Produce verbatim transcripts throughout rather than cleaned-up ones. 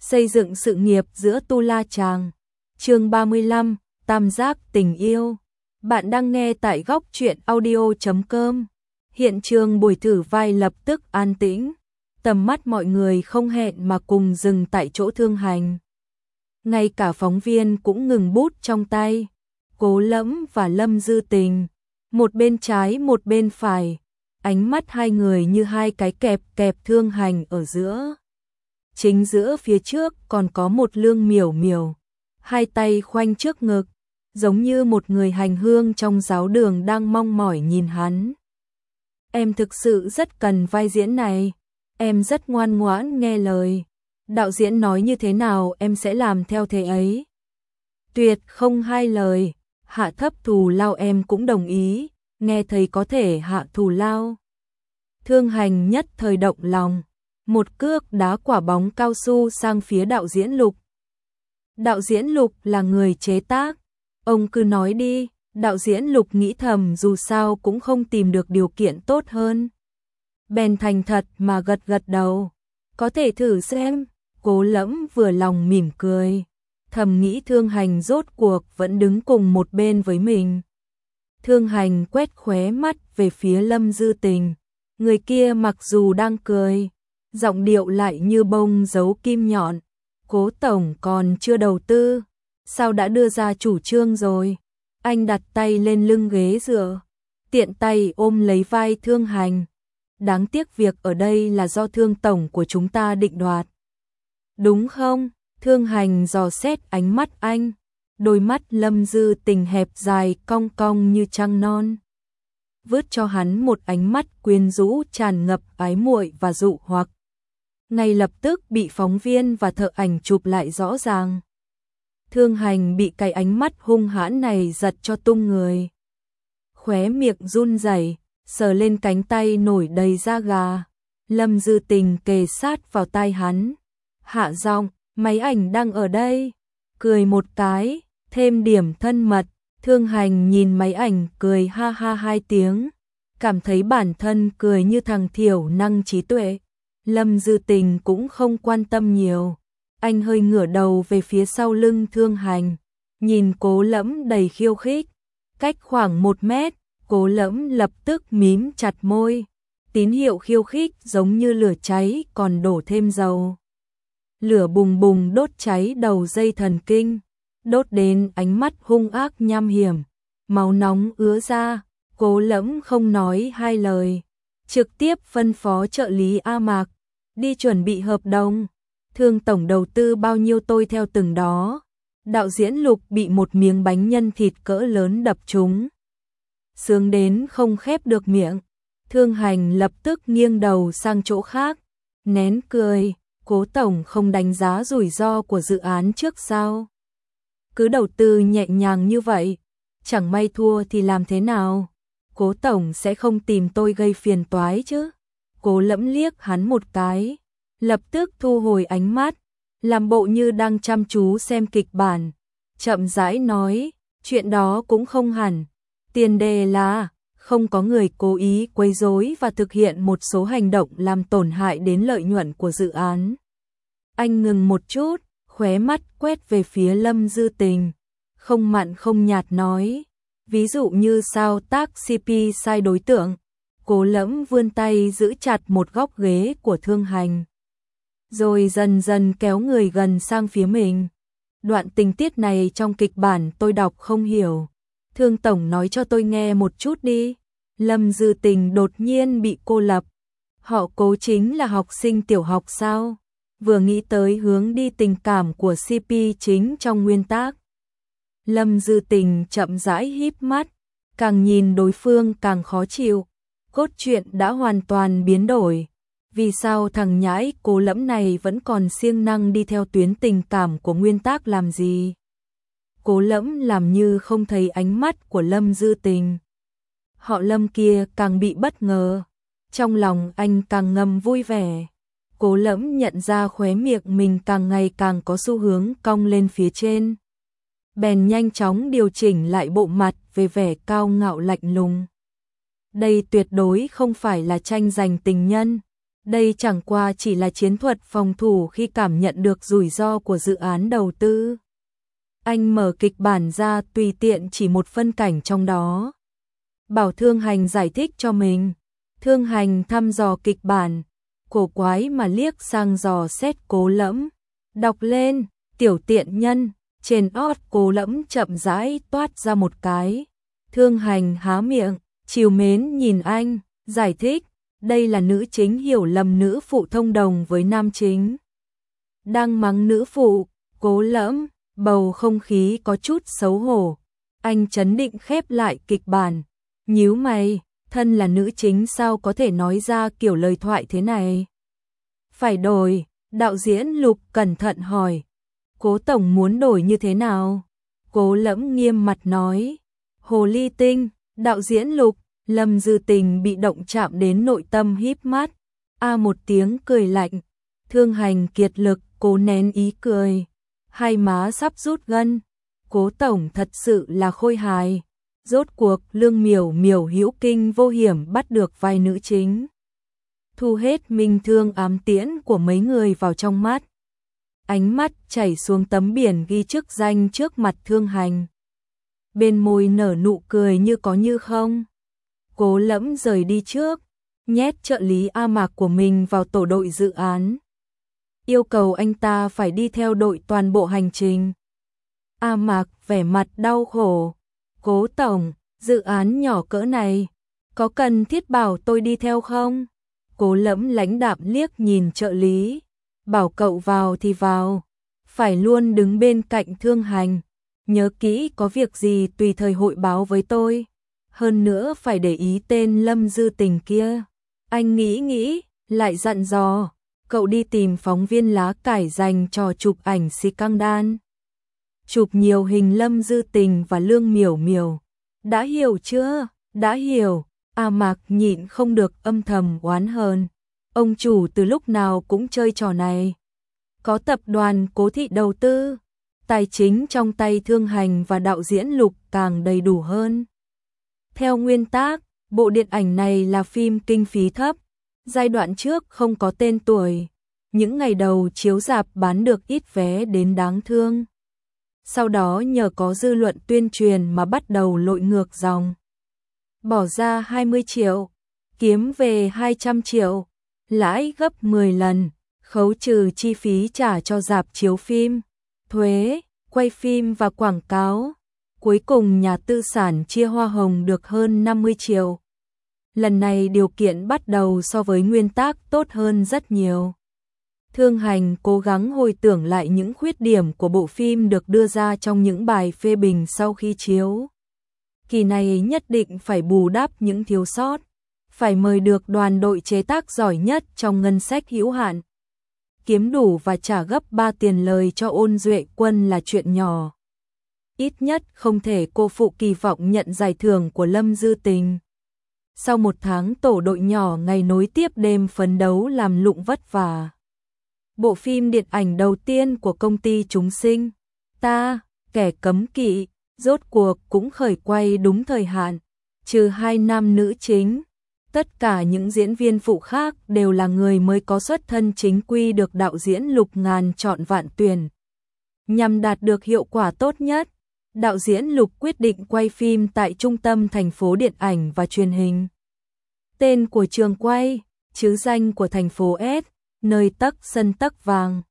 Xây dựng sự nghiệp giữa Tu La Chàng. Chương ba mươi lăm, Tam giác tình yêu. Bạn đang nghe tại góc truyện audio chấm com. Hiện trường buổi thử vai lập tức an tĩnh, tầm mắt mọi người không hẹn mà cùng dừng tại chỗ Thương Hành. Ngay cả phóng viên cũng ngừng bút trong tay. Cố Lẫm và Lâm Dư Tình, một bên trái một bên phải, ánh mắt hai người như hai cái kẹp kẹp Thương Hành ở giữa. Chính giữa phía trước còn có một Lương Miểu Miểu, hai tay khoanh trước ngực, giống như một người hành hương trong giáo đường đang mong mỏi nhìn hắn. Em thực sự rất cần vai diễn này, em rất ngoan ngoãn nghe lời. Đạo diễn nói như thế nào em sẽ làm theo thế ấy. Tuyệt không hai lời, hạ thấp thù lao em cũng đồng ý, nghe thấy có thể hạ thù lao. Thương Hành nhất thời động lòng, một cước đá quả bóng cao su sang phía đạo diễn Lục. Đạo diễn Lục là người chế tác, ông cứ nói đi. Đạo diễn Lục nghĩ thầm dù sao cũng không tìm được điều kiện tốt hơn. Bèn thành thật mà gật gật đầu. Có thể thử xem. Cố Lẫm vừa lòng mỉm cười, thầm nghĩ Thương Hành rốt cuộc vẫn đứng cùng một bên với mình. Thương Hành quét khóe mắt về phía Lâm Dư Tình. Người kia mặc dù đang cười, giọng điệu lại như bông giấu kim nhọn. Cố tổng còn chưa đầu tư, sao đã đưa ra chủ trương rồi? Anh đặt tay lên lưng ghế dựa, tiện tay ôm lấy vai Thương Hành. Đáng tiếc việc ở đây là do Thương tổng của chúng ta định đoạt. Đúng không? Thương Hành dò xét ánh mắt anh, đôi mắt Lâm Dư Tình hẹp dài cong cong như trăng non. Vứt cho hắn một ánh mắt quyến rũ tràn ngập ái muội và dụ hoặc. Ngay lập tức bị phóng viên và thợ ảnh chụp lại rõ ràng. Thương Hành bị cái ánh mắt hung hãn này giật cho tung người. Khóe miệng run rẩy, sờ lên cánh tay nổi đầy da gà. Lâm Dư Tình kề sát vào tai hắn. Hạ giọng, máy ảnh đang ở đây. Cười một cái, thêm điểm thân mật. Thương Hành nhìn máy ảnh cười ha ha hai tiếng, cảm thấy bản thân cười như thằng thiểu năng trí tuệ. Lâm Dư Tình cũng không quan tâm nhiều. Anh hơi ngửa đầu về phía sau lưng Thương Hành, nhìn Cố Lẫm đầy khiêu khích. Cách khoảng một mét, Cố Lẫm lập tức mím chặt môi. Tín hiệu khiêu khích giống như lửa cháy còn đổ thêm dầu. Lửa bùng bùng đốt cháy đầu dây thần kinh, đốt đến ánh mắt hung ác nham hiểm, máu nóng ứa ra. Cố Lẫm không nói hai lời, trực tiếp phân phó trợ lý A Mạc, đi chuẩn bị hợp đồng. Thương tổng đầu tư bao nhiêu tôi theo từng đó. Đạo diễn Lục bị một miếng bánh nhân thịt cỡ lớn đập trúng, sướng đến không khép được miệng. Thương Hành lập tức nghiêng đầu sang chỗ khác, nén cười. Cố tổng không đánh giá rủi ro của dự án trước sao? Cứ đầu tư nhẹ nhàng như vậy, chẳng may thua thì làm thế nào? Cố tổng sẽ không tìm tôi gây phiền toái chứ? Cố Lẫm liếc hắn một cái, lập tức thu hồi ánh mắt, làm bộ như đang chăm chú xem kịch bản, chậm rãi nói, chuyện đó cũng không hẳn. Tiền đề là không có người cố ý quấy rối và thực hiện một số hành động làm tổn hại đến lợi nhuận của dự án. Anh ngừng một chút, khóe mắt quét về phía Lâm Dư Tình, không mặn không nhạt nói, ví dụ như sao tác xê pê sai đối tượng. Cố Lẫm vươn tay giữ chặt một góc ghế của Thương Hành, rồi dần dần kéo người gần sang phía mình. Đoạn tình tiết này trong kịch bản tôi đọc không hiểu, Thương tổng nói cho tôi nghe một chút đi. Lâm Dư Tình đột nhiên bị cô lập. Họ Cố chính là học sinh tiểu học sao? Vừa nghĩ tới hướng đi tình cảm của xê pê chính trong nguyên tác. Lâm Dư Tình chậm rãi híp mắt, càng nhìn đối phương càng khó chịu. Cốt truyện đã hoàn toàn biến đổi. Vì sao thằng nhãi Cố Lẫm này vẫn còn siêng năng đi theo tuyến tình cảm của nguyên tác làm gì? Cố Lẫm làm như không thấy ánh mắt của Lâm Dư Tình. Họ Lâm kia càng bị bất ngờ, trong lòng anh càng ngầm vui vẻ. Cố Lẫm nhận ra khóe miệng mình càng ngày càng có xu hướng cong lên phía trên, bèn nhanh chóng điều chỉnh lại bộ mặt về vẻ cao ngạo lạnh lùng. Đây tuyệt đối không phải là tranh giành tình nhân, Đây chẳng qua chỉ là chiến thuật phòng thủ khi cảm nhận được rủi ro của dự án đầu tư. Anh mở kịch bản ra tùy tiện chỉ một phân cảnh trong đó. Bảo Thương Hành giải thích cho mình. Thương Hành thăm dò kịch bản, cổ quái mà liếc sang dò xét Cố Lẫm. Đọc lên, tiểu tiện nhân, trên ót Cố Lẫm chậm rãi toát ra một cái. Thương Hành há miệng, trìu mến nhìn anh, giải thích, đây là nữ chính hiểu lầm nữ phụ thông đồng với nam chính. Đang mắng nữ phụ, Cố Lẫm, bầu không khí có chút xấu hổ. Anh trấn định khép lại kịch bản, nhíu mày, thân là nữ chính sao có thể nói ra kiểu lời thoại thế này. Phải đổi, đạo diễn Lục cẩn thận hỏi. Cố tổng muốn đổi như thế nào? Cố Lẫm nghiêm mặt nói. Hồ ly tinh, đạo diễn Lục, Lâm Dư Tình bị động chạm đến nội tâm híp mắt. A một tiếng cười lạnh. Thương Hành kiệt lực, cố nén ý cười. Hai má sắp rút gân. Cố tổng thật sự là khôi hài. Rốt cuộc Lương Miểu Miểu hữu kinh vô hiểm bắt được vai nữ chính. Thu hết minh thương ám tiễn của mấy người vào trong mắt. Ánh mắt chảy xuống tấm biển ghi chức danh trước mặt Thương Hành. Bên môi nở nụ cười như có như không. Cố Lẫm rời đi trước, nhét trợ lý A Mạc của mình vào tổ đội dự án. Yêu cầu anh ta phải đi theo đội toàn bộ hành trình. A Mạc vẻ mặt đau khổ. Cố tổng, dự án nhỏ cỡ này, có cần thiết bảo tôi đi theo không? Cố Lẫm lãnh đạm liếc nhìn trợ lý. Bảo cậu vào thì vào, phải luôn đứng bên cạnh Thương Hành. Nhớ kỹ có việc gì tùy thời hội báo với tôi. Hơn nữa phải để ý tên Lâm Dư Tình kia. Anh nghĩ nghĩ, lại dặn dò, cậu đi tìm phóng viên lá cải dành cho chụp ảnh xì căng đan. Chụp nhiều hình Lâm Dư Tình và Lương Miểu Miểu. Đã hiểu chưa? Đã hiểu. A Mạc nhịn không được âm thầm oán hờn. Ông chủ từ lúc nào cũng chơi trò này. Có tập đoàn Cố Thị đầu tư, tài chính trong tay Thương Hành và đạo diễn Lục càng đầy đủ hơn. Theo nguyên tắc, bộ điện ảnh này là phim kinh phí thấp, giai đoạn trước không có tên tuổi. Những ngày đầu chiếu rạp bán được ít vé đến đáng thương. Sau đó nhờ có dư luận tuyên truyền mà bắt đầu lội ngược dòng. Bỏ ra hai mươi triệu, kiếm về hai trăm triệu, lãi gấp mười lần, khấu trừ chi phí trả cho rạp chiếu phim, thuế, quay phim và quảng cáo. Cuối cùng nhà tư sản chia hoa hồng được hơn năm mươi triệu. Lần này điều kiện bắt đầu so với nguyên tắc tốt hơn rất nhiều. Thương Hành cố gắng hồi tưởng lại những khuyết điểm của bộ phim được đưa ra trong những bài phê bình sau khi chiếu. Kỳ này nhất định phải bù đắp những thiếu sót, phải mời được đoàn đội chế tác giỏi nhất trong ngân sách hữu hạn. Kiếm đủ và trả gấp ba tiền lời cho Ôn Duệ Quân là chuyện nhỏ. Ít nhất không thể cô phụ kỳ vọng nhận giải thưởng của Lâm Dư Tình. Sau một tháng tổ đội nhỏ ngày nối tiếp đêm phấn đấu làm lụng vất vả. Bộ phim điện ảnh đầu tiên của công ty chúng sinh, Ta, Kẻ Cấm Kỵ, rốt cuộc cũng khởi quay đúng thời hạn, trừ hai nam nữ chính. Tất cả những diễn viên phụ khác đều là người mới có xuất thân chính quy được đạo diễn Lục ngàn chọn vạn tuyển. Nhằm đạt được hiệu quả tốt nhất, đạo diễn Lục quyết định quay phim tại trung tâm thành phố điện ảnh và truyền hình. Tên của trường quay, chứ danh của thành phố S, nơi tấc sân tấc vàng.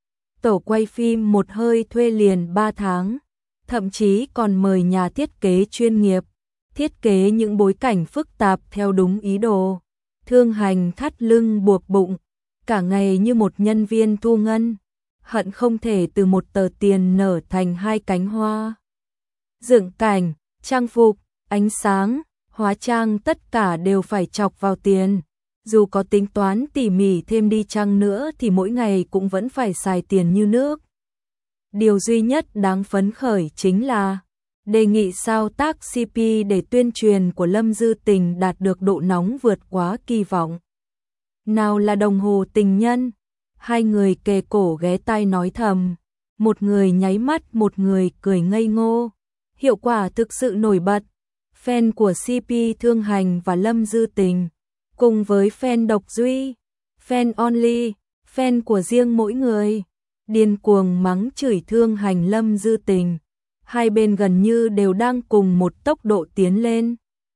Tổ quay phim một hơi thuê liền ba tháng, thậm chí còn mời nhà thiết kế chuyên nghiệp, thiết kế những bối cảnh phức tạp theo đúng ý đồ. Thương Hành thắt lưng buộc bụng, cả ngày như một nhân viên thu ngân, hận không thể từ một tờ tiền nở thành hai cánh hoa. Dựng cảnh, trang phục, ánh sáng, hóa trang tất cả đều phải chọc vào tiền. Dù có tính toán tỉ mỉ thêm đi chăng nữa thì mỗi ngày cũng vẫn phải xài tiền như nước. Điều duy nhất đáng phấn khởi chính là đề nghị sao tác xê pê để tuyên truyền của Lâm Dư Tình đạt được độ nóng vượt quá kỳ vọng. Nào là đồng hồ tình nhân, hai người kề cổ ghé tai nói thầm, một người nháy mắt một người cười ngây ngô. Hiệu quả thực sự nổi bật. Fan của xê pê Thương Hành và Lâm Dư Tình, cùng với fan Độc Duy, fan only, fan của riêng mỗi người. Điên cuồng mắng chửi Thương Hành Lâm Dư Tình. Hai bên gần như đều đang cùng một tốc độ tiến lên.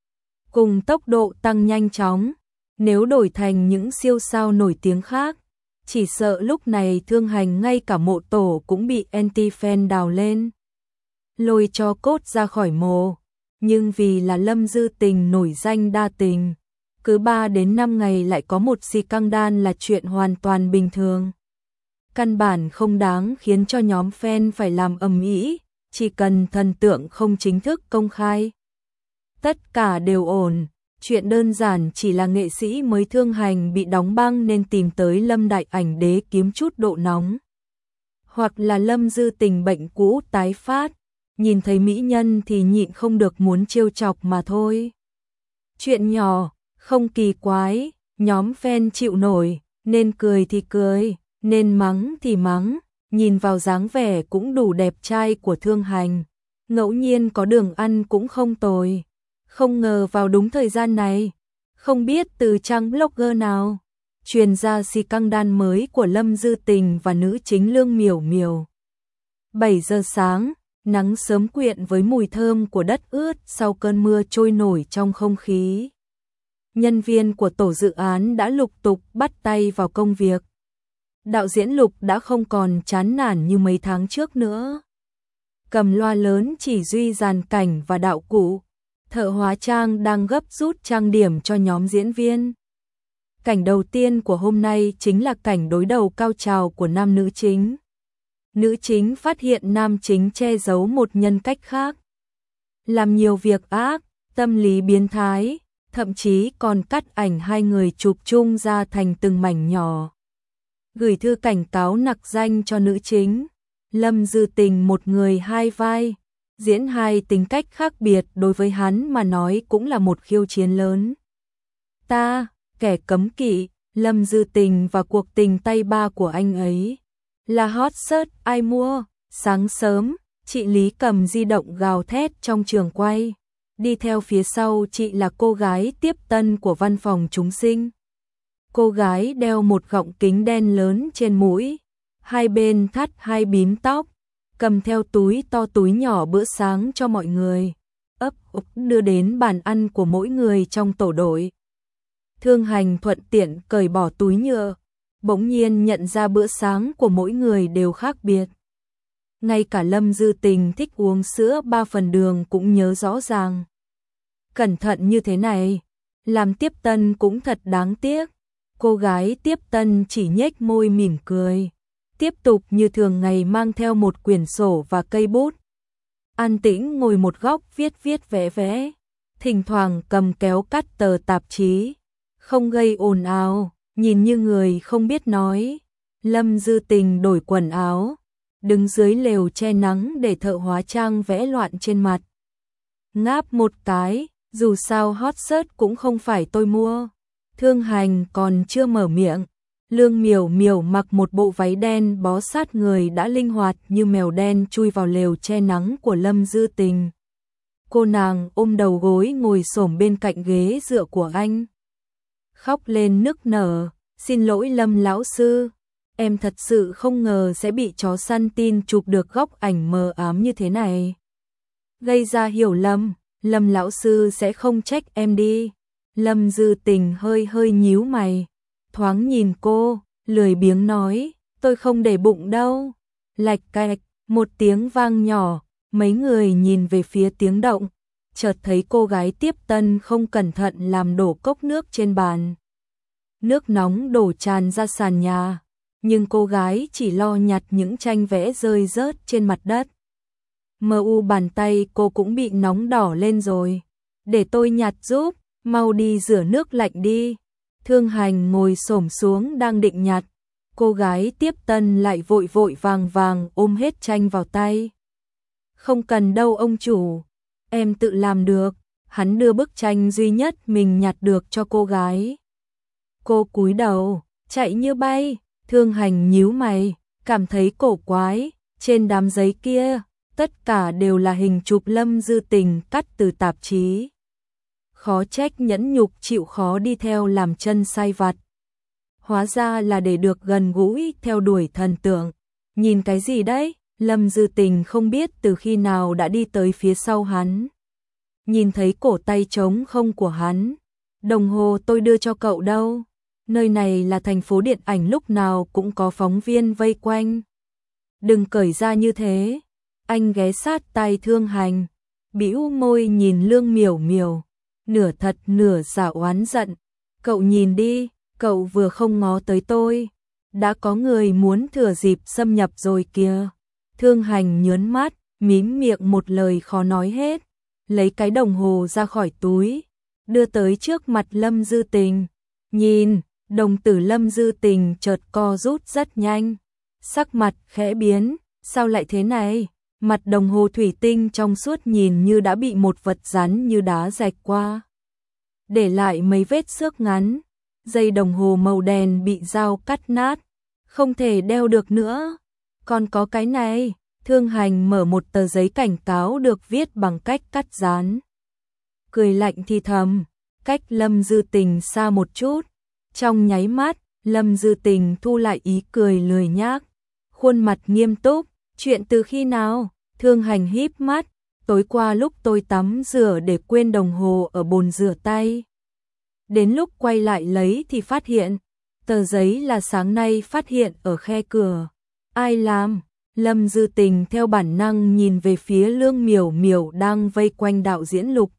Cùng tốc độ tăng nhanh chóng. Nếu đổi thành những siêu sao nổi tiếng khác, chỉ sợ lúc này Thương Hành ngay cả mộ tổ cũng bị anti-fan đào lên, lôi cho cốt ra khỏi mồ. Nhưng vì là Lâm Dư Tình nổi danh đa tình, cứ ba đến năm ngày lại có một scandal là chuyện hoàn toàn bình thường. Căn bản không đáng khiến cho nhóm fan phải làm ầm ĩ, chỉ cần thần tượng không chính thức công khai, tất cả đều ổn. Chuyện đơn giản chỉ là nghệ sĩ mới Thương Hành bị đóng băng nên tìm tới Lâm Đại Ảnh Đế kiếm chút độ nóng. Hoặc là Lâm Dư Tình bệnh cũ tái phát, nhìn thấy mỹ nhân thì nhịn không được muốn trêu chọc mà thôi. Chuyện nhỏ, không kỳ quái, nhóm fan chịu nổi, nên cười thì cười, nên mắng thì mắng, nhìn vào dáng vẻ cũng đủ đẹp trai của Thương Hành, ngẫu nhiên có đường ăn cũng không tồi. Không ngờ vào đúng thời gian này, không biết từ trang blogger nào, truyền ra scandal mới của Lâm Dư Tình và nữ chính Lương Miểu Miểu. bảy giờ sáng, nắng sớm quyện với mùi thơm của đất ướt sau cơn mưa trôi nổi trong không khí. Nhân viên của tổ dự án đã lục tục bắt tay vào công việc. Đạo diễn Lục đã không còn chán nản như mấy tháng trước nữa. Cầm loa lớn chỉ duy dàn cảnh và đạo cụ. Thợ hóa trang đang gấp rút trang điểm cho nhóm diễn viên. Cảnh đầu tiên của hôm nay chính là cảnh đối đầu cao trào của nam nữ chính. Nữ chính phát hiện nam chính che giấu một nhân cách khác, làm nhiều việc ác, tâm lý biến thái, thậm chí còn cắt ảnh hai người chụp chung ra thành từng mảnh nhỏ. Gửi thư cảnh cáo nặc danh cho nữ chính. Lâm Dư Tình một người hai vai, diễn hai tính cách khác biệt đối với hắn mà nói cũng là một khiêu chiến lớn. Ta, kẻ cấm kỵ, Lâm Dư Tình và cuộc tình tay ba của anh ấy. Là hot search ai mua. Sáng sớm, chị Lý cầm di động gào thét trong trường quay. Đi theo phía sau chị là cô gái tiếp tân của văn phòng chúng sinh. Cô gái đeo một gọng kính đen lớn trên mũi, hai bên thắt hai bím tóc, cầm theo túi to túi nhỏ bữa sáng cho mọi người, ấp úp đưa đến bàn ăn của mỗi người trong tổ đội. Thương Hành thuận tiện cởi bỏ túi nhựa, bỗng nhiên nhận ra bữa sáng của mỗi người đều khác biệt. Ngay cả Lâm Dư Tình thích uống sữa ba phần đường cũng nhớ rõ ràng. Cẩn thận như thế này, làm tiếp tân cũng thật đáng tiếc. Cô gái tiếp tân chỉ nhếch môi mỉm cười, tiếp tục như thường ngày mang theo một quyển sổ và cây bút. An tĩnh ngồi một góc viết viết vẽ vẽ, thỉnh thoảng cầm kéo cắt tờ tạp chí, không gây ồn ào, nhìn như người không biết nói. Lâm Dư Tình đổi quần áo, đứng dưới lều che nắng để thợ hóa trang vẽ loạn trên mặt. Ngáp một cái, dù sao hot search cũng không phải tôi mua. Thương Hành còn chưa mở miệng, Lương Miểu Miểu mặc một bộ váy đen bó sát người đã linh hoạt như mèo đen chui vào lều che nắng của Lâm Dư Tình. Cô nàng ôm đầu gối ngồi xổm bên cạnh ghế dựa của anh, khóc lên nức nở, xin lỗi Lâm lão sư, em thật sự không ngờ sẽ bị chó săn tin chụp được góc ảnh mờ ám như thế này. Gây ra hiểu lầm, Lâm lão sư sẽ không trách em đi. Lâm Dư Tình hơi hơi nhíu mày, thoáng nhìn cô, lười biếng nói, tôi không để bụng đâu. Lạch cạch, một tiếng vang nhỏ, mấy người nhìn về phía tiếng động, chợt thấy cô gái tiếp tân không cẩn thận làm đổ cốc nước trên bàn. Nước nóng đổ tràn ra sàn nhà, nhưng cô gái chỉ lo nhặt những tranh vẽ rơi rớt trên mặt đất. Mờ u bàn tay cô cũng bị nóng đỏ lên rồi. Để tôi nhặt giúp, mau đi rửa nước lạnh đi. Thương Hành ngồi xổm xuống đang định nhặt, cô gái tiếp tân lại vội vội vàng vàng ôm hết tranh vào tay. Không cần đâu ông chủ, em tự làm được. Hắn đưa bức tranh duy nhất mình nhặt được cho cô gái. Cô cúi đầu, chạy như bay. Thương Hành nhíu mày, cảm thấy cổ quái, trên đám giấy kia, tất cả đều là hình chụp Lâm Dư Tình cắt từ tạp chí. Khó trách nhẫn nhục chịu khó đi theo làm chân sai vặt. hóa ra là để được gần gũi theo đuổi thần tượng. Nhìn cái gì đấy? Lâm Dư Tình không biết từ khi nào đã đi tới phía sau hắn. Nhìn thấy cổ tay trống không của hắn. Đồng hồ tôi đưa cho cậu đâu? Nơi này là thành phố điện ảnh, lúc nào cũng có phóng viên vây quanh. Đừng cởi ra như thế. Anh ghé sát tai Thương Hành, bĩu môi nhìn Lương Miểu Miểu, nửa thật nửa giả oán giận. Cậu nhìn đi, cậu vừa không ngó tới tôi, đã có người muốn thừa dịp xâm nhập rồi kìa. Thương Hành nhớn mắt, mím miệng một lời khó nói hết, lấy cái đồng hồ ra khỏi túi, đưa tới trước mặt Lâm Dư Tình. Nhìn, đồng tử Lâm Dư Tình chợt co rút rất nhanh, sắc mặt khẽ biến, sao lại thế này? Mặt đồng hồ thủy tinh trong suốt nhìn như đã bị một vật rắn như đá rạch qua, để lại mấy vết xước ngắn. Dây đồng hồ màu đen bị dao cắt nát, không thể đeo được nữa. Còn có cái này, Thương Hành mở một tờ giấy cảnh cáo được viết bằng cách cắt dán. Cười lạnh thì thầm, cách Lâm Dư Tình xa một chút. Trong nháy mắt, Lâm Dư Tình thu lại ý cười lười nhác, khuôn mặt nghiêm túc. Chuyện từ khi nào? Thương Hành híp mắt, tối qua lúc tôi tắm rửa để quên đồng hồ ở bồn rửa tay. Đến lúc quay lại lấy thì phát hiện, tờ giấy là sáng nay phát hiện ở khe cửa. Ai làm? Lâm Dư Tình theo bản năng nhìn về phía Lương Miểu Miểu đang vây quanh đạo diễn Lục.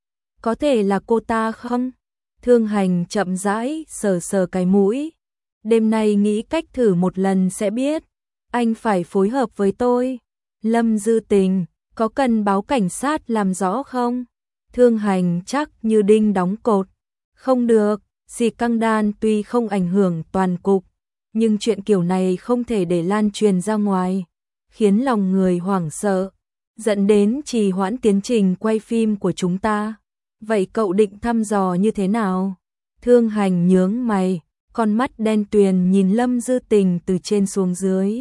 Có thể là cô ta không? Thương Hành chậm rãi sờ sờ cái mũi. Đêm nay nghĩ cách thử một lần sẽ biết. Anh phải phối hợp với tôi. Lâm Dư Tình, có cần báo cảnh sát làm rõ không? Thương Hành chắc như đinh đóng cột. Không được, xì căng đan tuy không ảnh hưởng toàn cục, nhưng chuyện kiểu này không thể để lan truyền ra ngoài, khiến lòng người hoảng sợ, dẫn đến trì hoãn tiến trình quay phim của chúng ta. Vậy cậu định thăm dò như thế nào? Thương Hành nhướng mày, con mắt đen tuyền nhìn Lâm Dư Tình từ trên xuống dưới.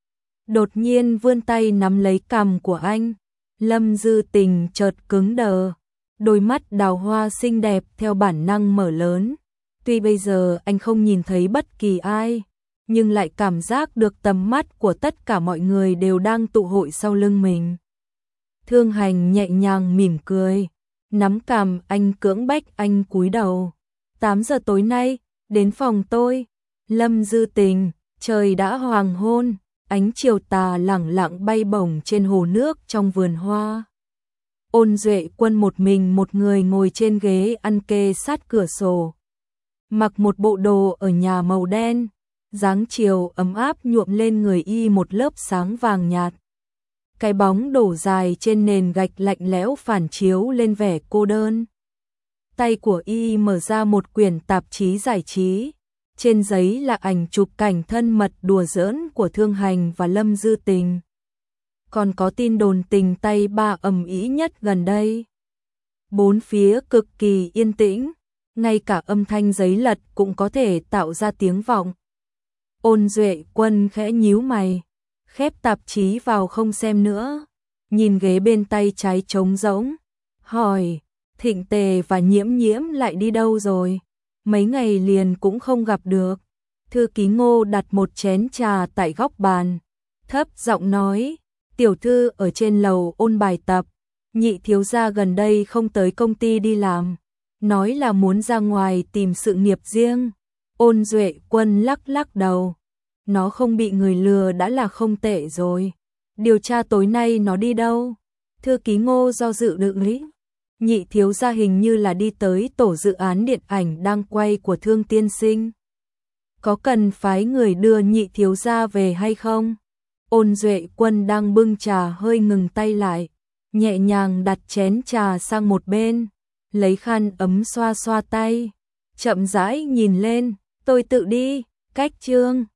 Đột nhiên vươn tay nắm lấy cằm của anh. Lâm Dư Tình chợt cứng đờ, đôi mắt đào hoa xinh đẹp theo bản năng mở lớn. Tuy bây giờ anh không nhìn thấy bất kỳ ai, nhưng lại cảm giác được tầm mắt của tất cả mọi người đều đang tụ hội sau lưng mình. Thương Hành nhẹ nhàng mỉm cười, nắm cằm anh cưỡng bách anh cúi đầu. tám giờ tối nay, đến phòng tôi. Lâm Dư Tình, trời đã hoàng hôn, ánh chiều tà lẳng lặng bay bổng trên hồ nước trong vườn hoa. Ôn Duệ Quân một mình một người ngồi trên ghế ăn kê sát cửa sổ, mặc một bộ đồ ở nhà màu đen, dáng chiều ấm áp nhuộm lên người y một lớp sáng vàng nhạt. Cái bóng đổ dài trên nền gạch lạnh lẽo phản chiếu lên vẻ cô đơn. Tay của y mở ra một quyển tạp chí giải trí, trên giấy là ảnh chụp cảnh thân mật đùa giỡn của Thương Hành và Lâm Dư Tình. Còn có tin đồn tình tay ba ầm ĩ nhất gần đây. Bốn phía cực kỳ yên tĩnh, ngay cả âm thanh giấy lật cũng có thể tạo ra tiếng vọng. Ôn Duệ Quân khẽ nhíu mày, khép tạp chí vào không xem nữa, nhìn ghế bên tay trái trống rỗng, hỏi, Thịnh Tề và Nhiễm Nhiễm lại đi đâu rồi? Mấy ngày liền cũng không gặp được. Thư ký Ngô đặt một chén trà tại góc bàn, thấp giọng nói, tiểu thư ở trên lầu ôn bài tập, nhị thiếu gia gần đây không tới công ty đi làm, nói là muốn ra ngoài tìm sự nghiệp riêng. Ôn Duệ Quân lắc lắc đầu, nó không bị người lừa đã là không tệ rồi. Điều tra tối nay nó đi đâu? Thư ký Ngô do dự đựng lý. Nhị thiếu gia hình như là đi tới tổ dự án điện ảnh đang quay của Thương tiên sinh. Có cần phái người đưa nhị thiếu gia về hay không? Ôn Duệ Quân đang bưng trà hơi ngừng tay lại, nhẹ nhàng đặt chén trà sang một bên, lấy khăn ấm xoa xoa tay, chậm rãi nhìn lên, tôi tự đi, cách chương.